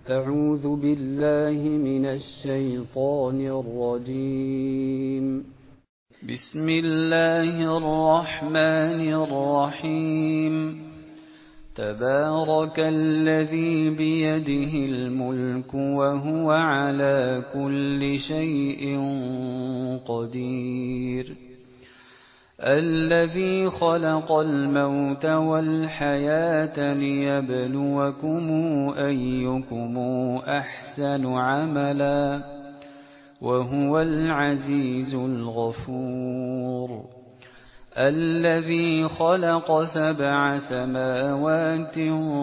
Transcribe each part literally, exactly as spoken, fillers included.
أعوذ بالله من الشيطان الرجيم. بسم الله الرحمن الرحيم. تبارك الذي بيده الملك وهو على كل شيء قدير. الذي خلق الموت والحياة ليبلوكم أيكم أحسن عملا وهو العزيز الغفور. الذي خلق سبع سماوات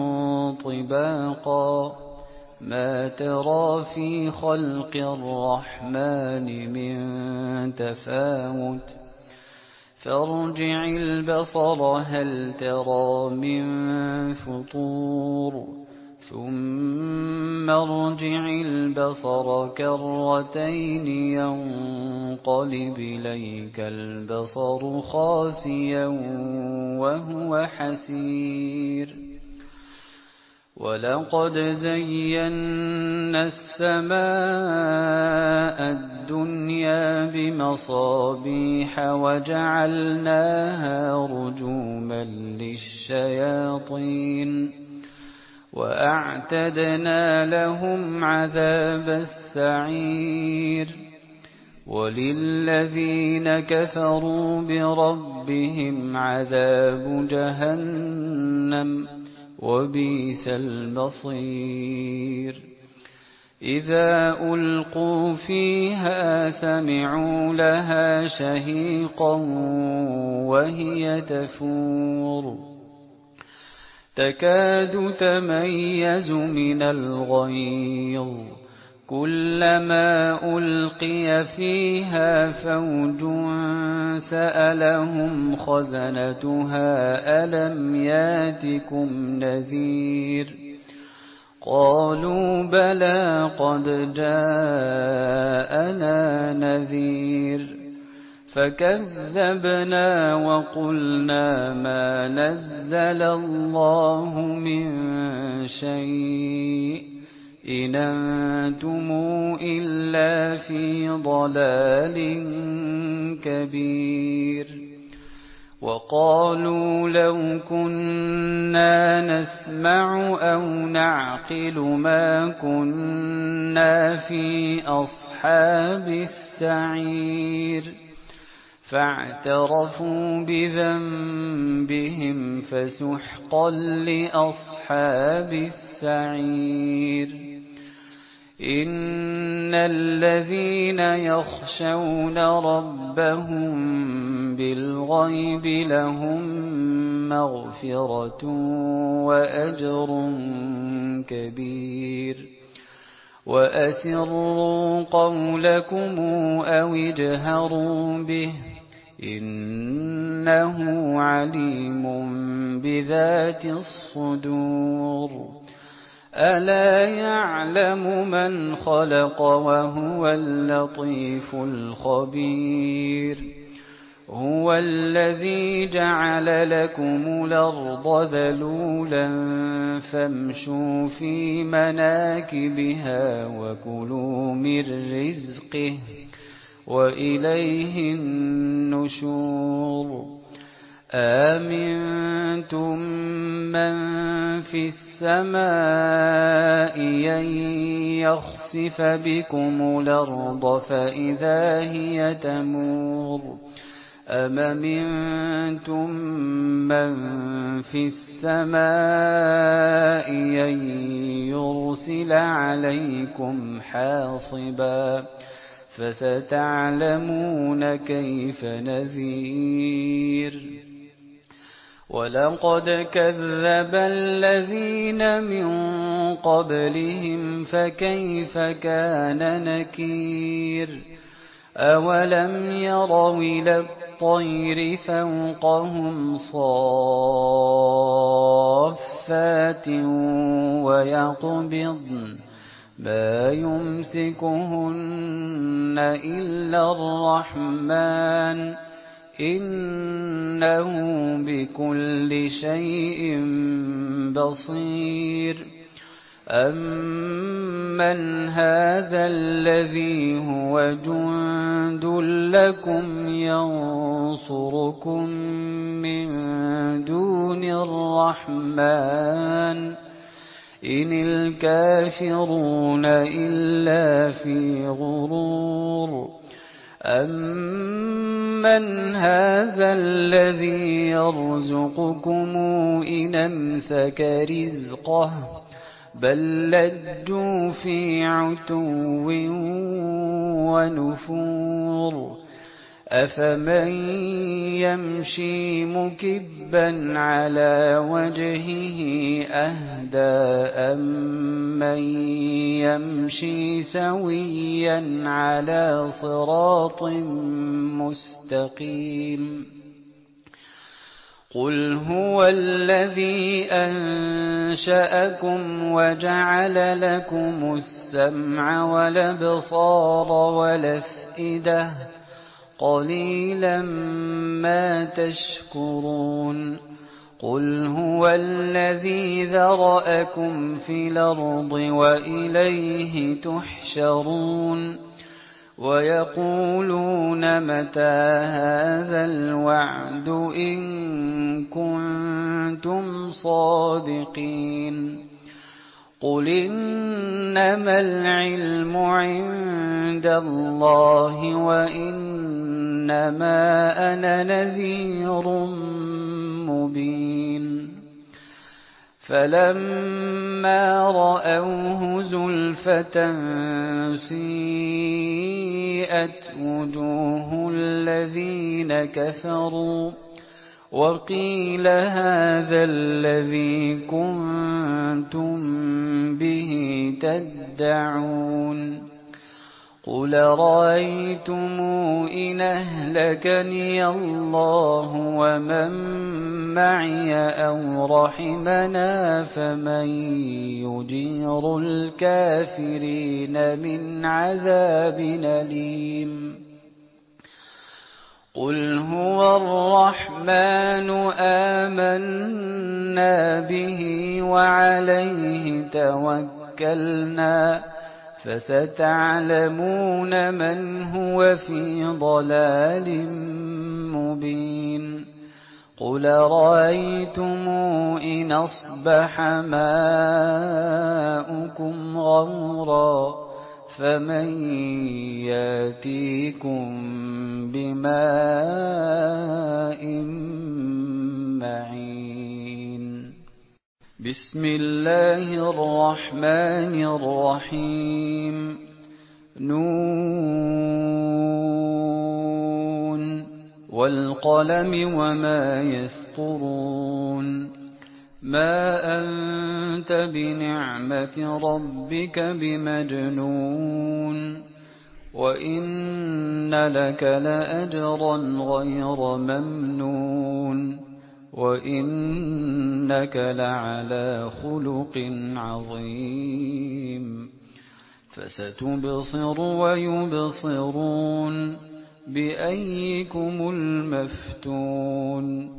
طباقا ما ترى في خلق الرحمن من تفاوت فارجع البصر هل ترى من فطور ثم ارجع البصر كرتين ينقلب إليك البصر خاسئا وهو حسير. ولقد زينا السماء الدنيا بمصابيح وجعلناها رجوما للشياطين وأعتدنا لهم عذاب السعير. وللذين كفروا بربهم عذاب جهنم وبئس المصير. إذا ألقوا فيها سمعوا لها شهيقا وهي تفور تكاد تميز من الغيظ كلما ألقي فيها فوج سألهم خزنتها ألم ياتكم نذير قالوا بلى قد جاءنا نذير فكذبنا وقلنا ما نزل الله من شيء إن أنتم إلا في ضلال كبير. وقالوا لو كنا نسمع أو نعقل ما كنا في أصحاب السعير فاعترفوا بذنبهم فسحقا لأصحاب السعير. إن الذين يخشون ربهم بالغيب لهم مغفرة وأجر كبير. وأسروا قولكم أو اجهروا به إنه عليم بذات الصدور. ألا يعلم من خلق وهو اللطيف الخبير. هو الذي جعل لكم الأرض ذلولا فامشوا في مناكبها وكلوا من رزقه وإليه النشور. آمنتم من في السماء أن يخسف بكم الأرض فإذا هي تمور أم أمنتم من في السماء أن يرسل عليكم حاصبا فستعلمون كيف نذير. ولقد كذب الذين من قبلهم فكيف كان نكير. أولم يروا إلى الطير فوقهم صافات ويقبضن ما يمسكهن إلا الرحمن إنه بكل شيء بصير. أَمَّنْ هَذَا الَّذِي هُوَ جُندٌ لَّكُمْ يَنصُرُكُم مِّن دُونِ الرَّحْمَٰنِ إِنِ الْكَافِرُونَ إِلَّا فِي غُرُورٍ أَمَّنْ هَذَا الَّذِي يَرْزُقُكُمْ إِنْ أَمْسَكَ رِزْقَهُ بَل لَّجُّوا فِي عُتُوٍّ وَنُفُورٍ أَفَمَن يَمْشِي مُكِبًّا عَلَىٰ وَجْهِهِ أَهْدَىٰ أَمَّن يَمْشِي سَوِيًّا عَلَىٰ صِرَاطٍ مُّسْتَقِيمٍ قُلْ هُوَ الَّذِي أَنشَأَكُمْ وَجَعَلَ لَكُمُ السَّمْعَ وَالْأَبْصَارَ وَالْأَفْئِدَةَ قَلِيلًا مَا تَشْكُرُونَ قُلْ هُوَ الَّذِي ذَرَأَكُمْ فِي الْأَرْضِ وَإِلَيْهِ تُحْشَرُونَ وَيَقُولُونَ مَتَىٰ هَٰذَا الْوَعْدُ إِن كُنتُمْ صَادِقِينَ قُلْ إِنَّمَا الْعِلْمُ عِندَ اللَّهِ وَإِنَّمَا أَنَا نَذِيرٌ مُّبِينٌ فَلَمَّا رَأَوْهُ زُلْفَةً سِيئَتْ وُجُوهُ الَّذِينَ كَفَرُوا وَقِيلَ هَٰذَا الَّذِي كُنتُم بِهِ تَدَّعُونَ قُلْ أَرَأَيْتُمْ إِنْ أَهْلَكَنِيَ اللَّهُ وَمَن مَّعِيَ أَوْ رَحِمَنَا فَمَن يُجِيرُ الْكَافِرِينَ مِنْ عَذَابٍ أَلِيمٍ قُلْ هُوَ الرَّحْمَٰنُ آمَنَّا بِهِ وَعَلَيْهِ تَوَكَّلْنَا فَسَتَعْلَمُونَ مَنْ هُوَ فِي ضَلَالٍ مُّبِينٍ قُلْ أَرَأَيْتُمْ إِنْ أَصْبَحَ مَاؤُكُمْ غَوْرًا فَمَن يَأْتِيكُم بِمَاءٍ مَّعِينٍ بِسْمِ اللَّهِ الرَّحْمَٰنِ الرَّحِيمِ نُونٌ وَالْقَلَمِ وَمَا يَسْطُرُونَ مَا أَنتَ بِنِعْمَةِ رَبِّكَ بِمَجْنُونٍ وَإِنَّ لَكَ لَأَجْرًا غَيْرَ مَمْنُونٍ وَإِنَّكَ لَعَلَىٰ خُلُقٍ عَظِيمٍ فَسَتُبْصِرُ وَيُبْصِرُونَ بِأَييِّكُمُ الْمَفْتُونُ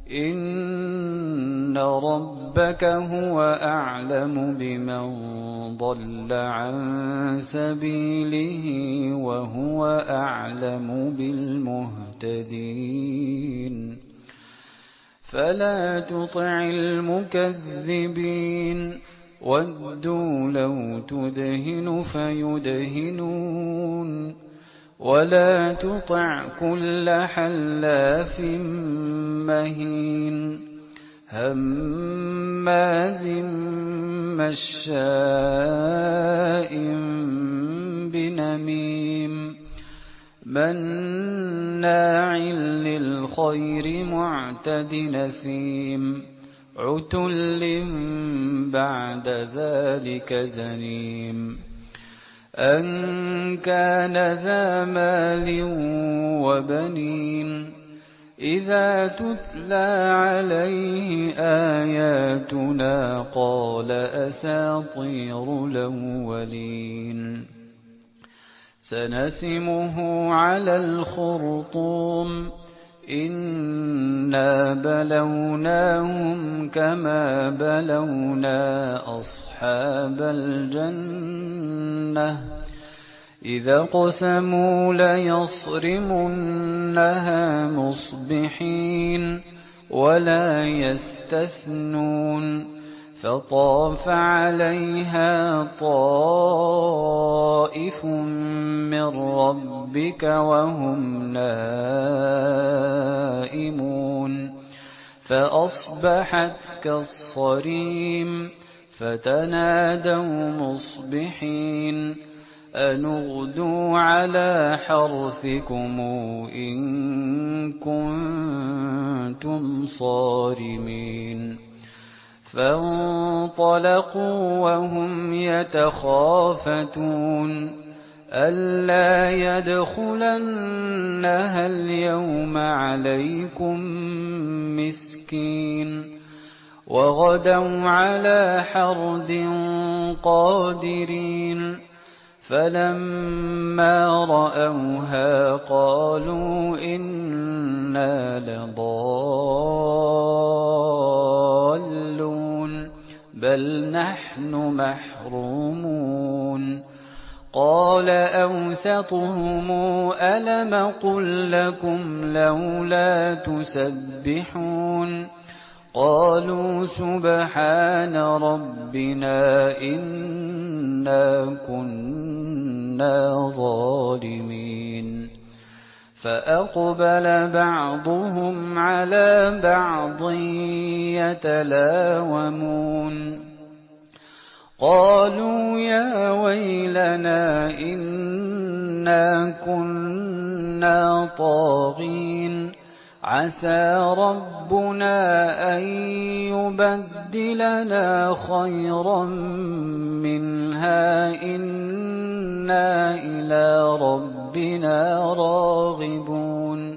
إِنَّ رَبَّكَ هُوَ أَعْلَمُ بِمَن ضَلَّ عَن سَبِيلِهِ وَهُوَ أَعْلَمُ بِالْمُهْتَدِينَ فَلَا تُطِعِ الْمُكَذِّبِينَ وَدُّوا لَوْ تُدْهِنُ فَيُدْهِنُونَ وَلَا تُطِعْ كُلَّ حَلَّافٍ مَّهِينٍ هَمَّازٍ مَّشَّاءٍ بِنَمِيمٍ مَّنَّاعٍ لِّلْخَيْرِ مُعْتَدٍ أَثِيمٍ عُتُلٍّ بَعْدَ ذَٰلِكَ زَنِيمٍ أَن كَانَ ذَا مَالٍ وَبَنِينَ إِذَا تُتْلَىٰ عَلَيْهِ آيَاتُنَا قَالَ أَسَاطِيرُ الْأَوَّلِينَ سَنَسِمُهُ عَلَى الْخُرْطُومِ إنا بلوناهم كما بلونا أصحاب الجنة إذ أقسموا ليصرمنها مصبحين ولا يستثنون فطاف عليها طائف من ربك وهم نائمون فأصبحت كالصريم فتنادوا مصبحين أن اغدوا على حرثكم إن كنتم صارمين فانطلقوا وهم يتخافتون ألا يدخلنها اليوم عليكم مسكين وغدوا على حرد قادرين فلما رأوها قالوا إنا لضالون بل نحن محرومون قال أوسطهم ألم قل لكم لولا تسبحون قالوا سبحان ربنا إنا كنا ظالمين فأقبل بعضهم على بعض يتلاومون قالوا يا ويلنا إنا كنا طاغين عسى ربنا أن يبدلنا خيرا منها إنا إلى ربنا راغبون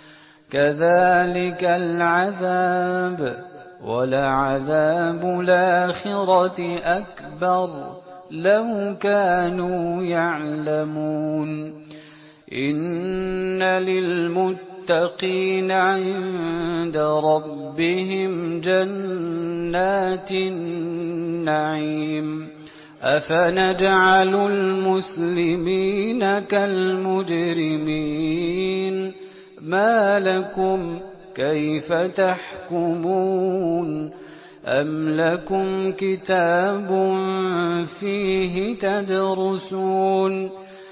كذلك العذاب ولعذاب الآخرة أكبر لو كانوا يعلمون إن للمتقين عند ربهم جنات النعيم أفنجعل المسلمين كالمجرمين ما لكم كيف تحكمون أم لكم كتاب فيه تدرسون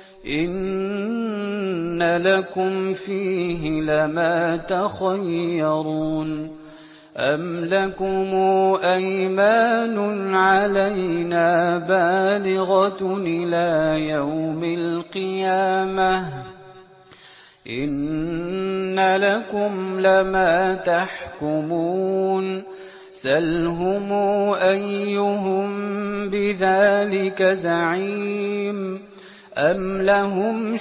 إن لكم فيه لما تخيرون أم لكم أيمان علينا بالغة إلى يوم القيامة إن لكم لما تحكمون سلهم أيهم بذلك زعيم أم لهم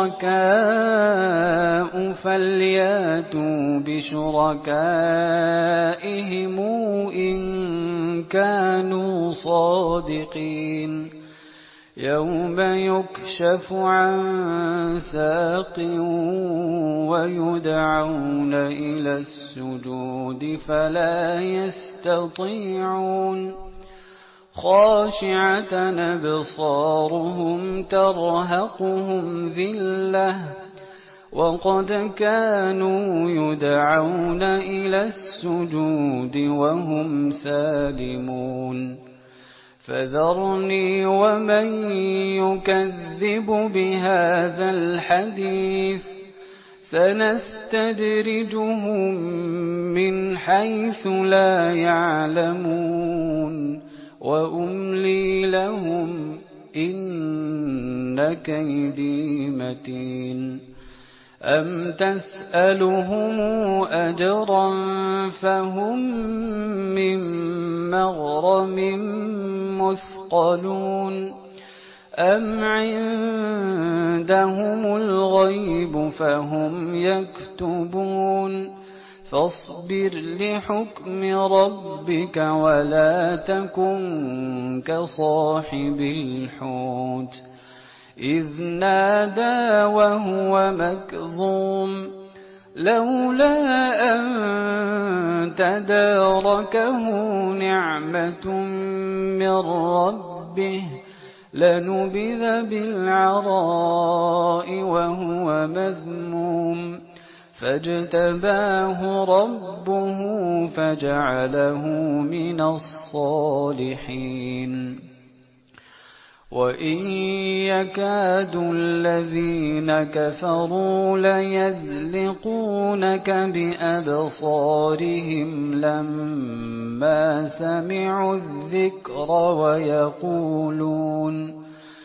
شركاء فلياتوا بشركائهم إن كانوا صادقين يوم يكشف عن ساق ويدعون إلى السجود فلا يستطيعون خاشعة أبصارهم ترهقهم ذلة وقد كانوا يدعون إلى السجود وهم سالمون فذرني ومن يكذب بهذا الحديث سنستدرجهم من حيث لا يعلمون وأملي لهم إن كيدي متين أم تسألهم أجرا فهم من مغرم مثقلون أم عندهم الغيب فهم يكتبون فاصبر لحكم ربك ولا تكن كصاحب الحوت إذ نادى وهو مكظوم لولا أن تداركه نعمة من ربه لنبذ بالعراء وهو مذموم فاجتباه ربه فجعله من الصالحين وإن يكاد الذين كفروا ليزلقونك بأبصارهم لما سمعوا الذكر ويقولون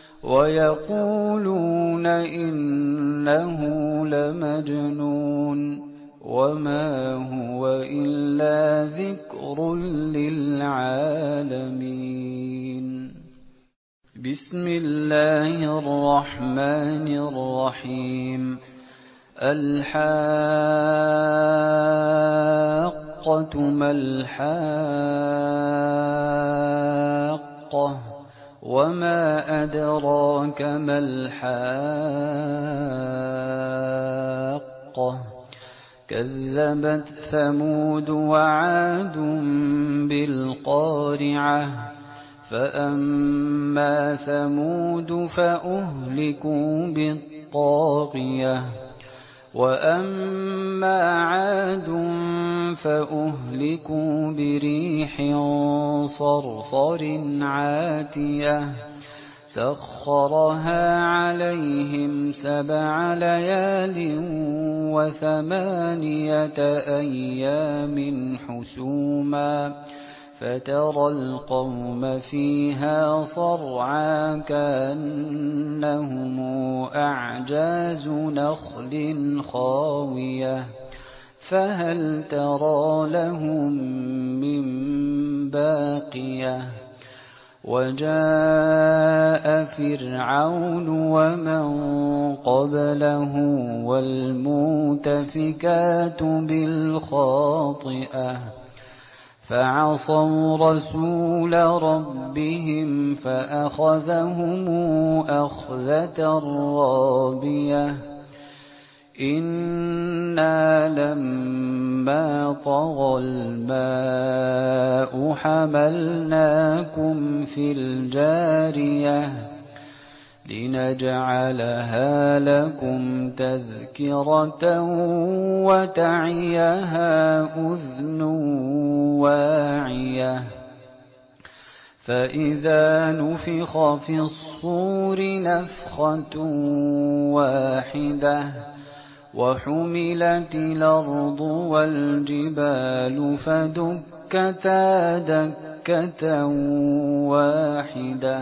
ويقولون إنه لمجنون وما هو إلا ذكر للعالمين. بسم الله الرحمن الرحيم. الحاقة ما الحاقة وما أدراك ما الحاقة كذبت ثمود وعاد بالقارعة فأما ثمود فأهلكوا بالطاغية وأما عاد فأهلكوا بريح صرصر عاتية سخرها عليهم سبع ليال وثمانية أيام حسوما فترى القوم فيها صرعى كأنهم أعجاز نخل خاوية فهل ترى لهم من باقية وجاء فرعون ومن قبله والمؤتفكات بالخاطئة فعصوا رسول ربهم فأخذهم أخذة رابية إنا لما طغى الماء حملناكم في الجارية لنجعلها لكم تذكرة وتعيها أذن واعية فإذا نفخ في الصور نفخة واحدة وحملت الأرض والجبال فدكتا دكة واحدة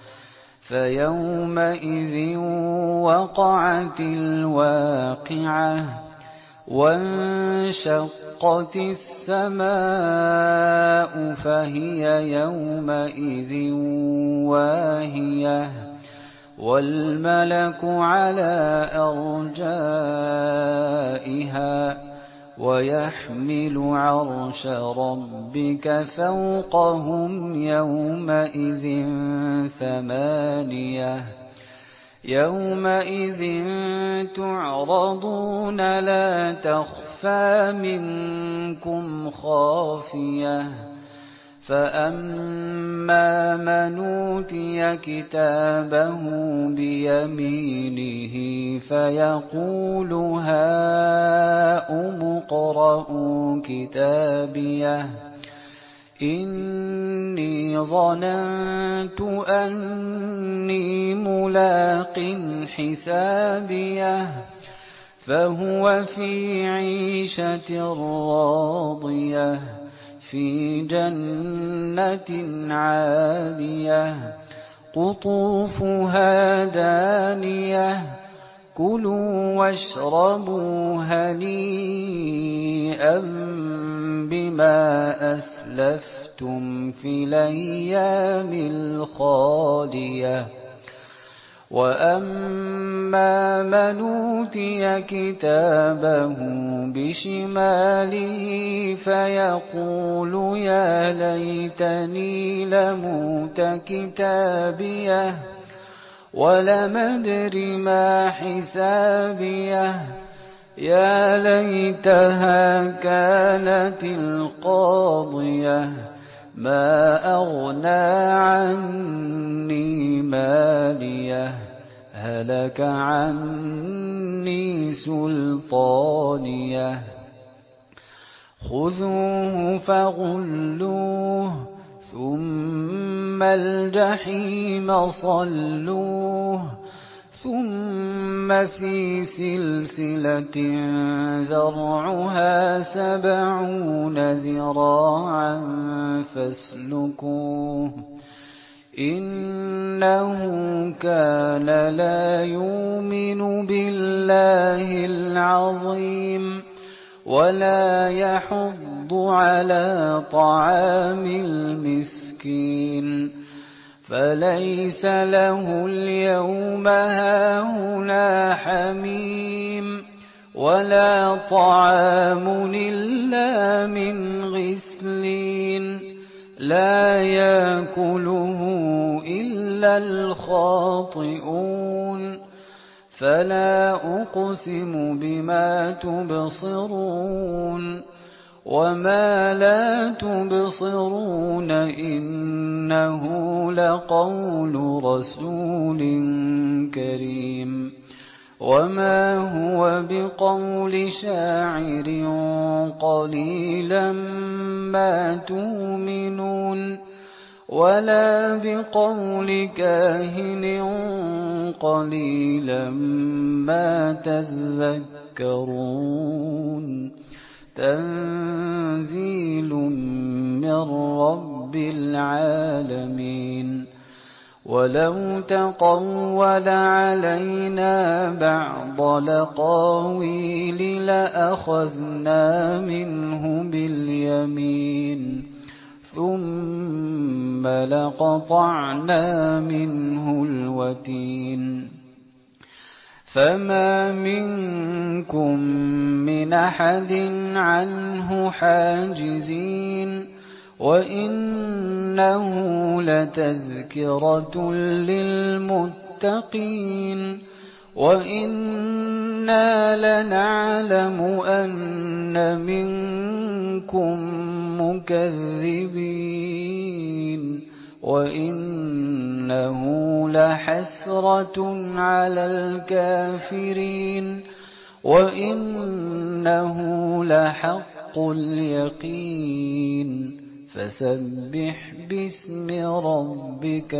فيومئذ وقعت الواقعة وانشقت السماء فهي يومئذ واهية والملك على أرجائها ويحمل عرش ربك فوقهم يومئذ ثمانية يومئذ تعرضون لا تخفى منكم خافية فأما من أوتي كتابه بيمينه فيقول هاؤم اقرءوا كتابيه إني ظننت أني ملاق حسابيه فهو في عيشة راضية في جنة عالية قطوفها دانية كلوا واشربوا هنيئا بما أسلفتم في الأيام الخالية وأما من أوتي كتابه بشماله فيقول يا ليتني لموت يا ليتها كانت القاضية ما أغنى عني ماليه هلك عني سلطانيه خذوه فغلوه ثم الجحيم صلوه ثم في سلسلة ذرعها سبعون ذراعا فاسلكوه إنه كان لا يؤمن بالله العظيم ولا يحض على طعام المسكين فليس له اليوم هاهنا حميم ولا طعام إلا من غسلين لا يأكله إلا الخاطئون فلا أقسم بما تبصرون وما لا تبصرون إنه لقول رسول كريم وما هو بقول شاعر قليلا ما تؤمنون ولا بقول كاهن قليلا ما تذكرون تنزيل من رب العالمين ولو تقول علينا بعض الأقاويل لأخذنا منه باليمين ثم لقطعنا منه الوتين فما منكم من أحد عنه حاجزين وإنه لتذكرة للمتقين وإنا لنعلم أن منكم مكذبين وإنه لحسرة على الكافرين وإنه لحق اليقين فسبح باسم ربك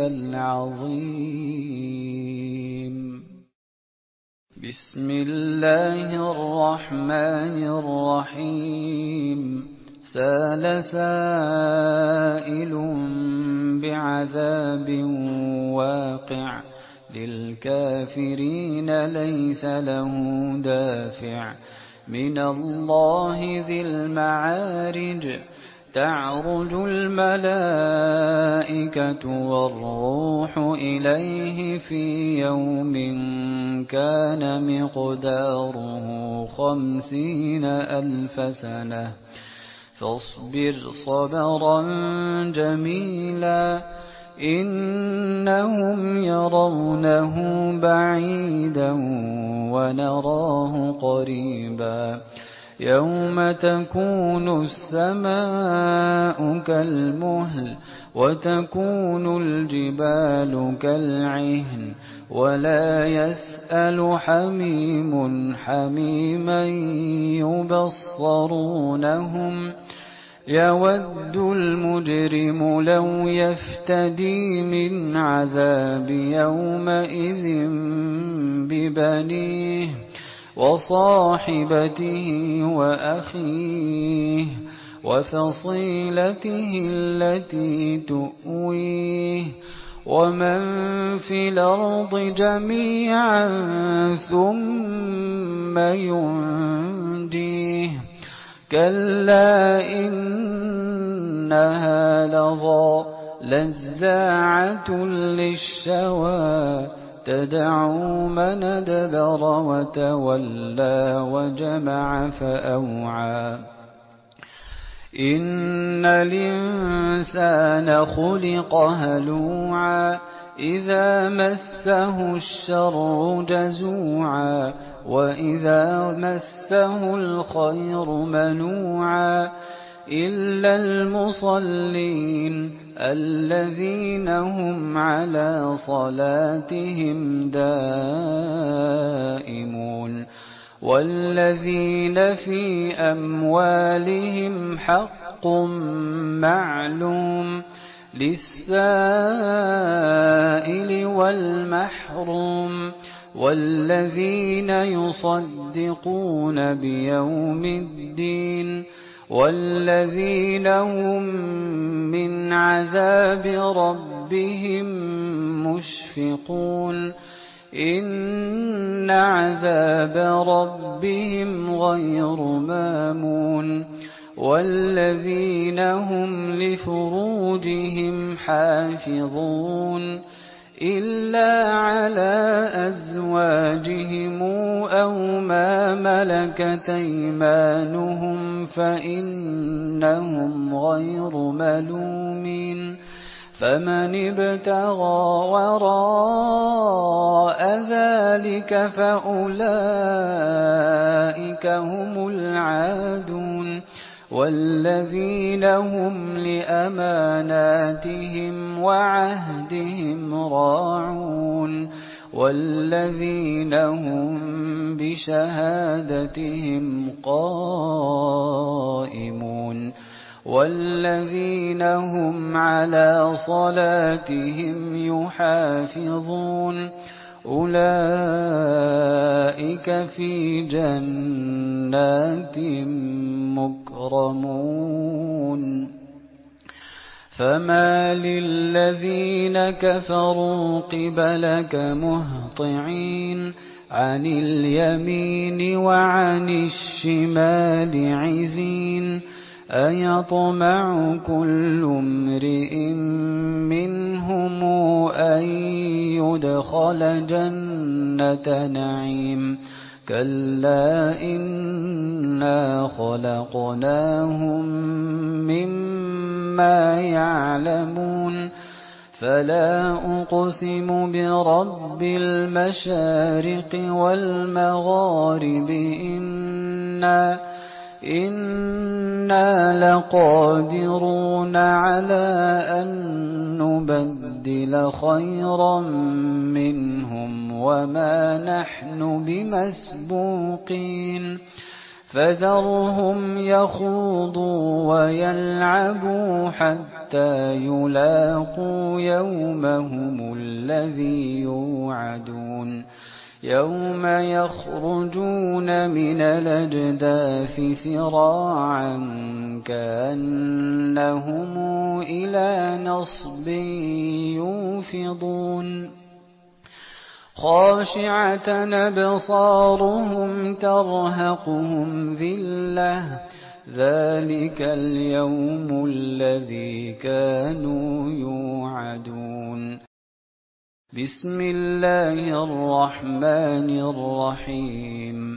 العظيم بسم الله الرحمن الرحيم سأل سائل بعذاب واقع للكافرين ليس له دافع من الله ذي المعارج تعرج الملائكة والروح إليه في يوم كان مقداره خمسين ألف سنة فاصبر صبرا جميلا إنهم يرونه بعيدا ونراه قريبا يوم تكون السماء كالمهل وتكون الجبال كالعهن ولا يسأل حميم حميما يبصرونهم يود المجرم لو يفتدي من عذاب يومئذ ببنيه وصاحبته وأخيه وفصيلته التي تؤويه ومن في الأرض جميعا ثم ينجيه كلا إنها لظى نزاعة للشوى تدعو من أدبر وتولى وجمع فأوعى إن الإنسان خلق هلوعا إذا مسه الشر جزوعا وإذا مسه الخير منوعا إلا المصلين الذين هم على صلاتهم دائمون والذين في أموالهم حق معلوم للسائل والمحروم والذين يصدقون بيوم الدين والذين هم من عذاب ربهم مشفقون إن عذاب ربهم غير مامون والذين هم لفروجهم حافظون إلا على أزواجهم أو ما ملكت أيمانهم فإنهم غير ملومين فمن ابتغى وراء ذلك فأولئك هم العادون والذين هم لأماناتهم وعهدهم راعون والذين هم بشهادتهم قائمون والذين هم على صلاتهم يحافظون أولئك في جنات مكرمون فما للذين كفروا قبلك مهطعين عن اليمين وعن الشمال عزين أيطمع كل امرئ منهم أن يدخل جنة نعيم كلا إنا خلقناهم مما يعلمون فلا أقسم برب المشارق والمغارب إنا إنا لقادرون على أن نبدل خيرا منهم وما نحن بمسبوقين فذرهم يخوضوا ويلعبوا حتى يلاقوا يومهم الذي يوعدون يوم يخرجون من الأجداث سراعا كأنهم إلى نصب يوفضون خاشعة أبصارهم ترهقهم ذلة ذلك اليوم الذي كانوا يوعدون بسم الله الرحمن الرحيم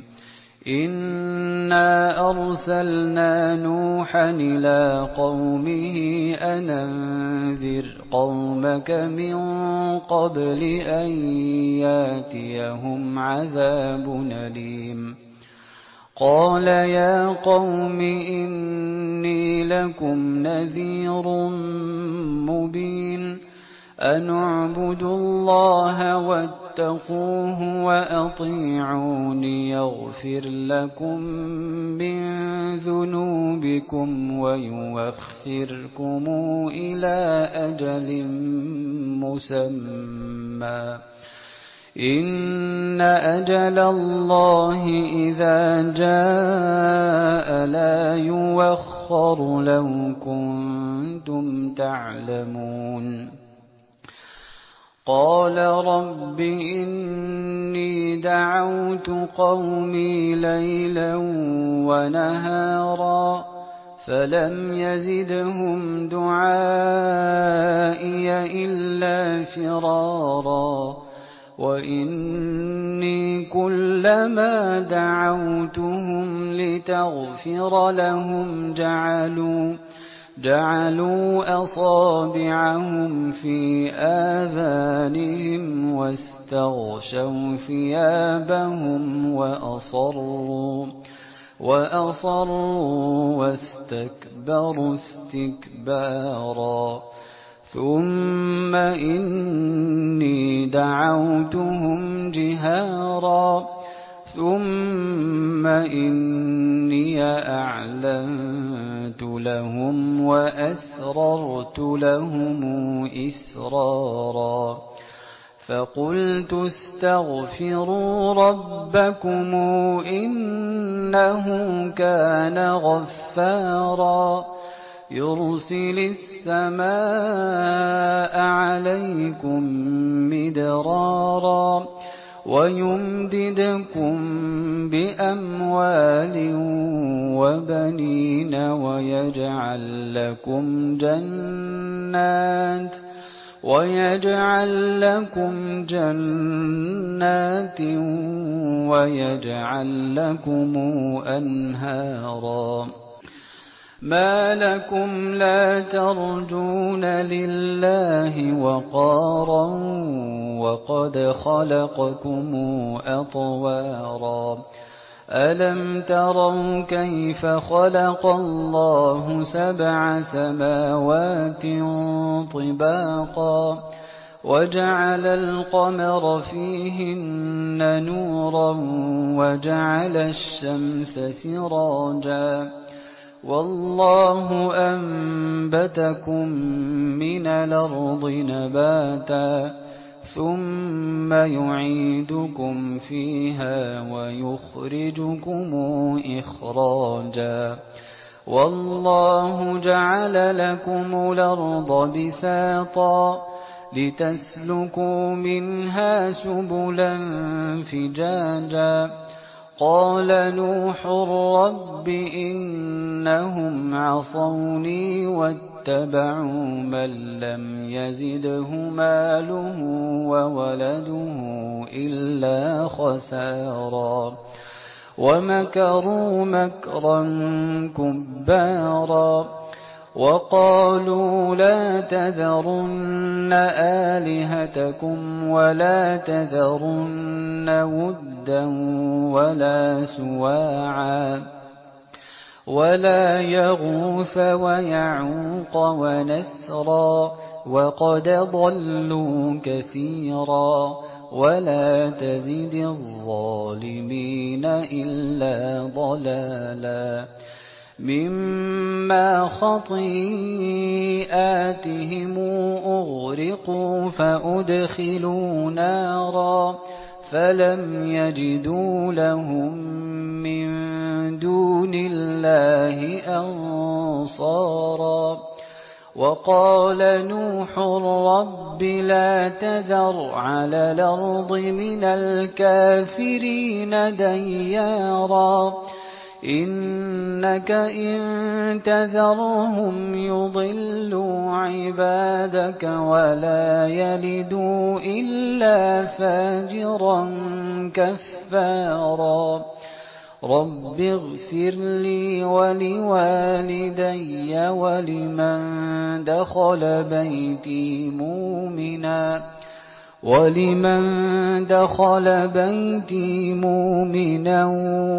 إنا أرسلنا نوحا إلى قومه أن أنذر قومك من قبل أن ياتيهم عذاب أليم قال يا قوم إني لكم نذير مبين أن اعبدوا الله واتقوه وأطيعون يغفر لكم من ذنوبكم ويؤخركم إلى أجل مسمى إن أجل الله إذا جاء لا يوخر لو كنتم تعلمون قال رب إني دعوت قومي ليلا ونهارا فلم يزدهم دعائي إلا فرارا وإني كلما دعوتهم لتغفر لهم جعلوا جعلوا أصابعهم في آذانهم واستغشوا ثيابهم وأصروا وأصروا واستكبروا استكبارا ثم إني دعوتهم جهارا ثم إني أعلنت لهم وأسررت لهم إسرارا فقلت استغفروا ربكم إنه كان غفارا يرسل السماء عليكم مدرارا ويمددكم بأموال وبنين ويجعل لكم جنات ويجعل لكم جنات ويجعل لكم أنهارا ما لكم لا ترجون لله وقارا وقد خلقكم أطوارا ألم تروا كيف خلق الله سبع سماوات طباقا وجعل القمر فيهن نورا وجعل الشمس سراجا والله أنبتكم من الأرض نباتا ثم يعيدكم فيها ويخرجكم إخراجا والله جعل لكم الأرض بساطا لتسلكوا منها سبلا فجاجا قال نوح رب إنهم عصوني واتبعوا من لم يزده ماله وولده إلا خسارا ومكروا مكرا كبارا وقالوا لا تذرن آلهتكم ولا تذرن ودا ولا سواعا ولا يغوث ويعوق ونسرا وقد ضلوا كثيرا ولا تزد الظالمين إلا ضلالا مما خطيئاتهم أغرقوا فأدخلوا نارا فلم يجدوا لهم من دون الله أنصارا وقال نوح رب لا تذر على الأرض من الكافرين ديارا إنك إن تذرهم يضلوا عبادك ولا يلدوا إلا فاجرا كفارا رب اغفر لي ولوالدي ولمن دخل بيتي مؤمنا ولمن دخل بيتي مؤمنا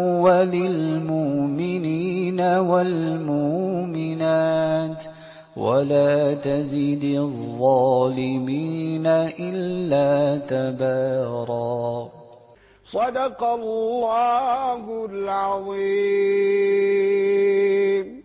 وللمؤمنين والمؤمنات ولا تزد الظالمين إلا تبارا صدق الله العظيم.